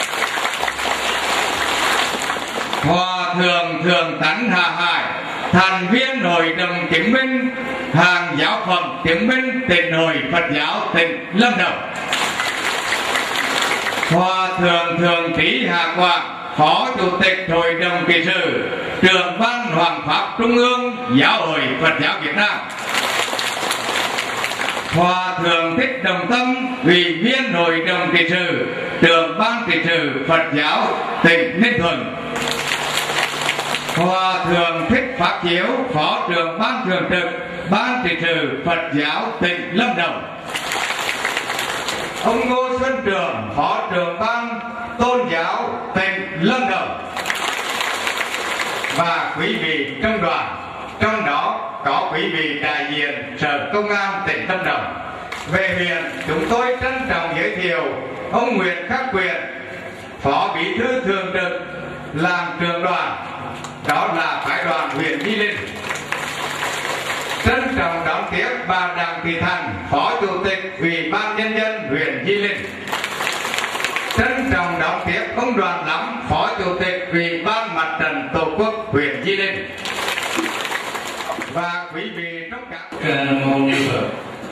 Hòa thượng Thượng Tấn Hà Hải, thành viên Hội đồng Chứng minh hàng giáo phẩm chứng minh tỉnh Hội Phật giáo tỉnh Lâm Đồng. Hòa thượng Thượng Trí Hà Quảng, Phó Chủ tịch Hội đồng trị sự, trưởng ban Hoàng pháp Trung ương Giáo hội Phật giáo Việt Nam. Hòa thượng Thích Đồng Tâm, ủy viên Hội đồng trị sự, trưởng ban trị sự Phật giáo tỉnh Ninh Thuận. Hòa thượng Thích Pháp Chiếu, phó trưởng ban thường trực ban trị sự Phật giáo tỉnh Lâm Đồng. Ông Ngô Xuân Trường, phó trưởng ban tôn giáo tỉnh Lâm Đồng. Và quý vị trong đoàn, trong đó có quý vị đại diện Sở Công an tỉnh Lâm Đồng. Về huyện, chúng tôi trân trọng giới thiệu ông Nguyễn Khắc Quyền, phó bí thư thường trực làm trưởng đoàn, đó là phái đoàn huyện Di Linh. Trân trọng đón tiếp bà Đặng Thị Thành, phó chủ tịch Ủy ban nhân dân huyện Di Linh. Trân trọng đón tiếp ông Đoàn Lắm, phó chủ tịch Ủy ban Mặt trận Tổ quốc huyện Di Linh. Và quý vị trong cả Ca Mâu Ni Phật.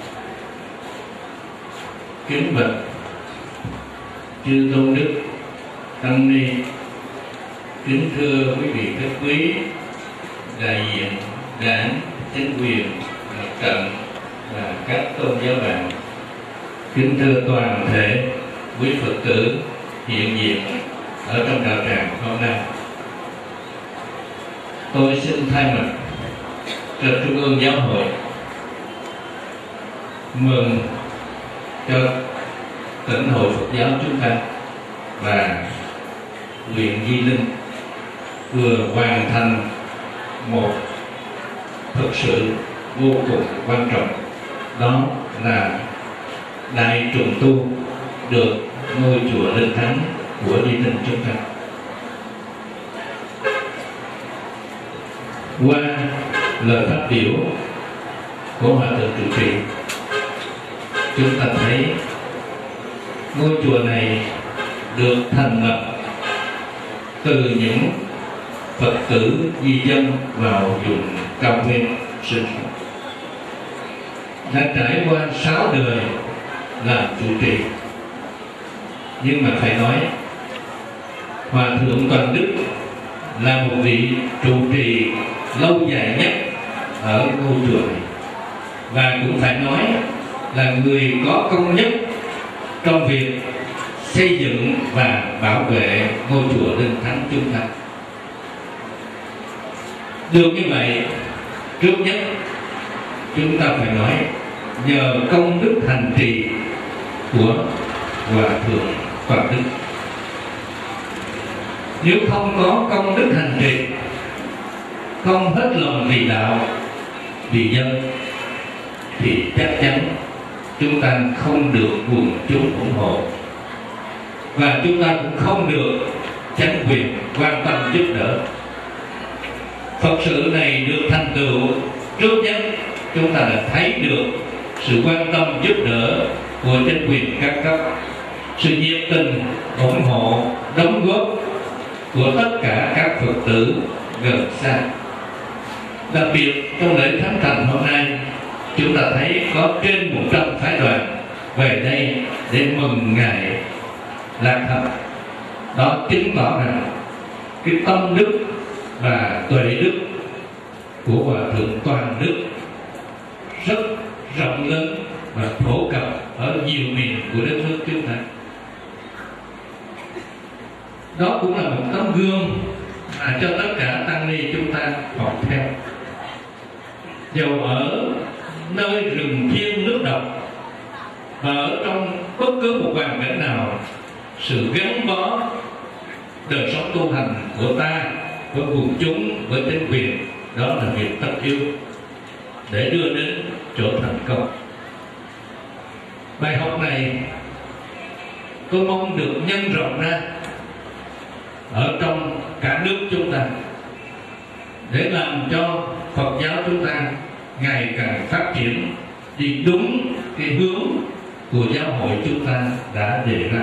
Kính bạch chư tôn đức tăng ni, kính thưa quý vị khách quý, đại diện đảng, chính quyền, mặt trận và các tôn giáo bạn, kính thưa toàn thể quý Phật tử hiện diện ở trong đạo tràng hôm nay. Tôi xin thay mặt cho Trung ương Giáo hội mừng cho tỉnh Hội Phật giáo chúng ta và huyện Di Linh vừa hoàn thành một thực sự vô cùng quan trọng, đó là đại trùng tu được ngôi chùa Linh Thắng của Di Linh chúng ta. Qua lời phát biểu của Hòa thượng trụ trì, chúng ta thấy ngôi chùa này được thành lập từ những Phật tử di dân vào vùng cao nguyên sinh sống, đã trải qua sáu đời làm trụ trì. Nhưng mà phải nói Hòa thượng Toàn Đức là một vị trụ trì lâu dài nhất ở ngôi chùa này, và cũng phải nói là người có công nhất trong việc xây dựng và bảo vệ ngôi chùa Linh Thắng chúng ta. Được như vậy, trước nhất chúng ta phải nói nhờ công đức hành trì của Hòa thượng Toàn Đức. Nếu không có công đức hành trì, không hết lòng vì đạo, vì dân, thì chắc chắn chúng ta không được quần chúng ủng hộ, và chúng ta cũng không được chính quyền quan tâm giúp đỡ. Phật sự này được thành tựu, trước nhất chúng ta đã thấy được sự quan tâm giúp đỡ của chính quyền các cấp, sự nhiệt tình ủng hộ đóng góp của tất cả các Phật tử gần xa. Đặc biệt trong lễ thánh thành hôm nay, chúng ta thấy có trên một trăm phái đoàn về đây để mừng ngày Lạc Thập. Đó chứng tỏ rằng cái tâm đức và tuệ đức của Hòa thượng Toàn Đức rất rộng lớn và phổ cập ở nhiều miền của đất nước chúng ta. Đó cũng là một tấm gương mà cho tất cả tăng ni chúng ta học theo. Dầu ở nơi rừng thiêng nước độc và ở trong bất cứ một hoàn cảnh nào, sự gắn bó đời sống tu hành của ta với quần chúng, với chính quyền, đó là việc tất yếu để đưa đến chỗ thành công. Bài học này tôi mong được nhân rộng ra ở trong cả nước chúng ta, để làm cho Phật giáo chúng ta ngày càng phát triển đi đúng cái hướng của giáo hội chúng ta đã đề ra.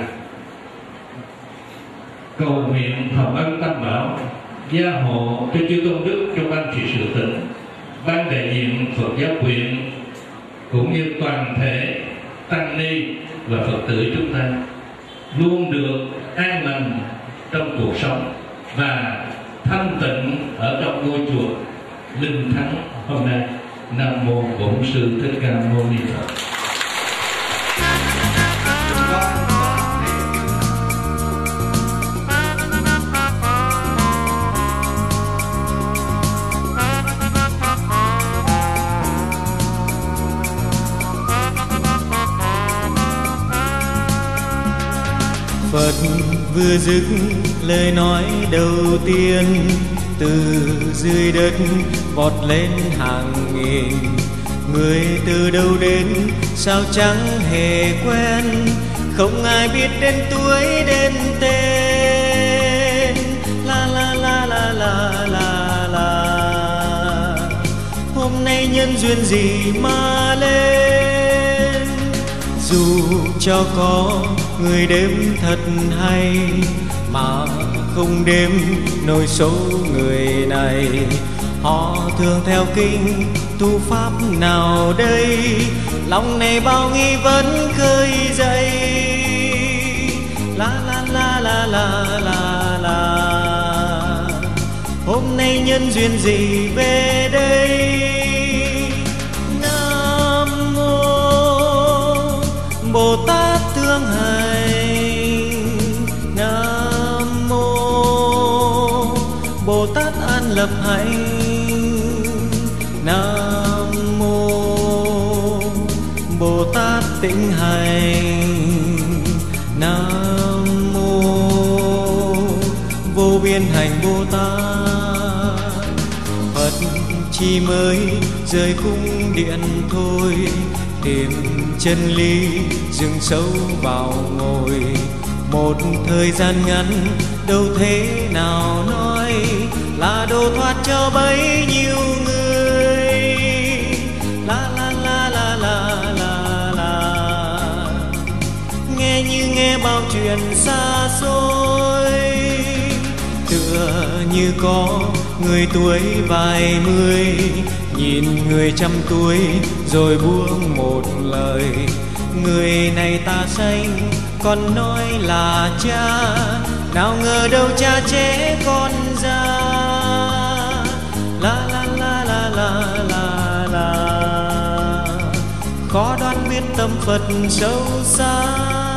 Cầu nguyện hồng ân tam bảo gia hộ cho chư tôn đức trong ban trị sự tỉnh, ban đại diện Phật giáo huyện cũng như toàn thể tăng ni và Phật tử chúng ta luôn được an lành trong cuộc sống và thanh tịnh ở trong ngôi chùa Linh Thắng hôm nay. Nam mô Bổn Sư Thích Ca Mâu Ni Phật. Phật vừa dứt lời nói đầu tiên, từ dưới đất vọt lên hàng nghìn người từ đâu đến sao chẳng hề quen, không ai biết đến tuổi đến tên. La la la la la la la, hôm nay nhân duyên gì mà lên, dù cho có người đếm thật hay mà không đếm nổi số người này. Họ thường theo kinh tu pháp nào đây, lòng này bao nghi vấn khơi dậy. La la la la la la la, hôm nay nhân duyên gì về đây. Nam mô Bồ Tát thương hành, Nam mô Bồ Tát an lập hạnh, Nam mô Bồ Tát tịnh hành, Nam mô vô biên hành Bồ Tát. Phật chỉ mới rời cung điện thôi, tìm chân lý dừng sâu vào ngồi. Một thời gian ngắn đâu thế nào nói là độ thoát cho bấy nhiêu người. La la la la la la la, nghe như nghe bao chuyện xa xôi, tựa như có người tuổi vài mươi nhìn người trăm tuổi rồi buông một lời. Người này ta sanh còn nói là cha, nào ngờ đâu cha trẻ con ra. La la la la la la la, khó đoán biết tâm Phật sâu xa.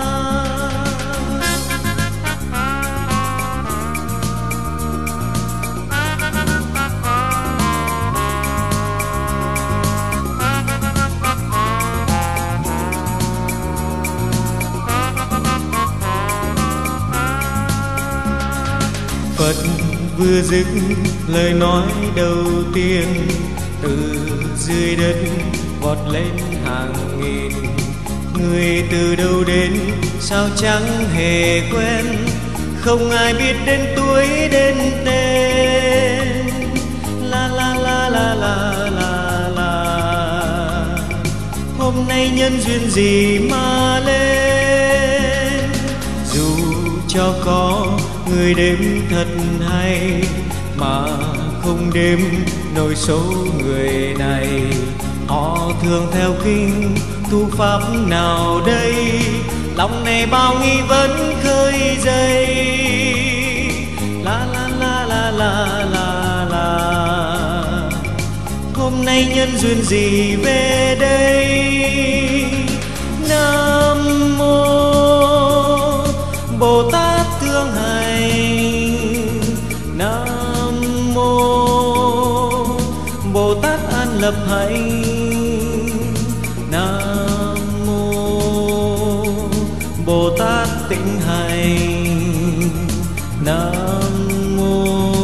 Phật vừa dứt lời nói đầu tiên, từ dưới đất vọt lên hàng nghìn người từ đâu đến sao chẳng hề quen, không ai biết đến tuổi đến tên. La la la la la la la, hôm nay nhân duyên gì mà lên, dù cho có người đếm thật hay mà không đếm nổi số người này. Họ thường theo kinh tu pháp nào đây, lòng này bao nghi vấn khơi dậy. La la la la la la la, hôm nay nhân duyên gì về đây. Nam mô Bồ Tát thương hành, Nam mô Bồ Tát an lập hạnh, Nam mô Bồ Tát tịnh hành, Nam mô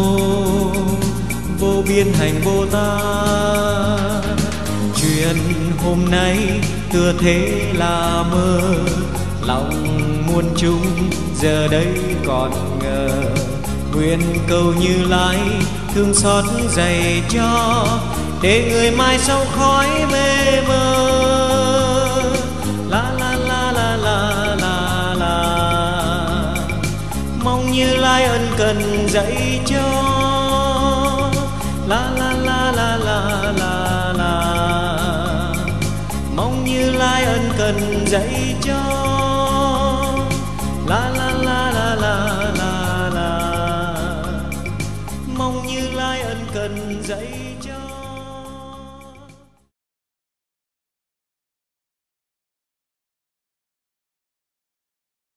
vô biên hành Bồ Tát. Chuyện hôm nay tựa thế là mơ, lòng muôn chúng giờ đây còn ngờ. Nguyện cầu Như Lai thương xót dạy cho, để người mai sau khói mê mơ. La la la la la la la, mong Như Lai ân cần dạy cho. La la la la la la la, mong Như Lai ân cần dạy cho.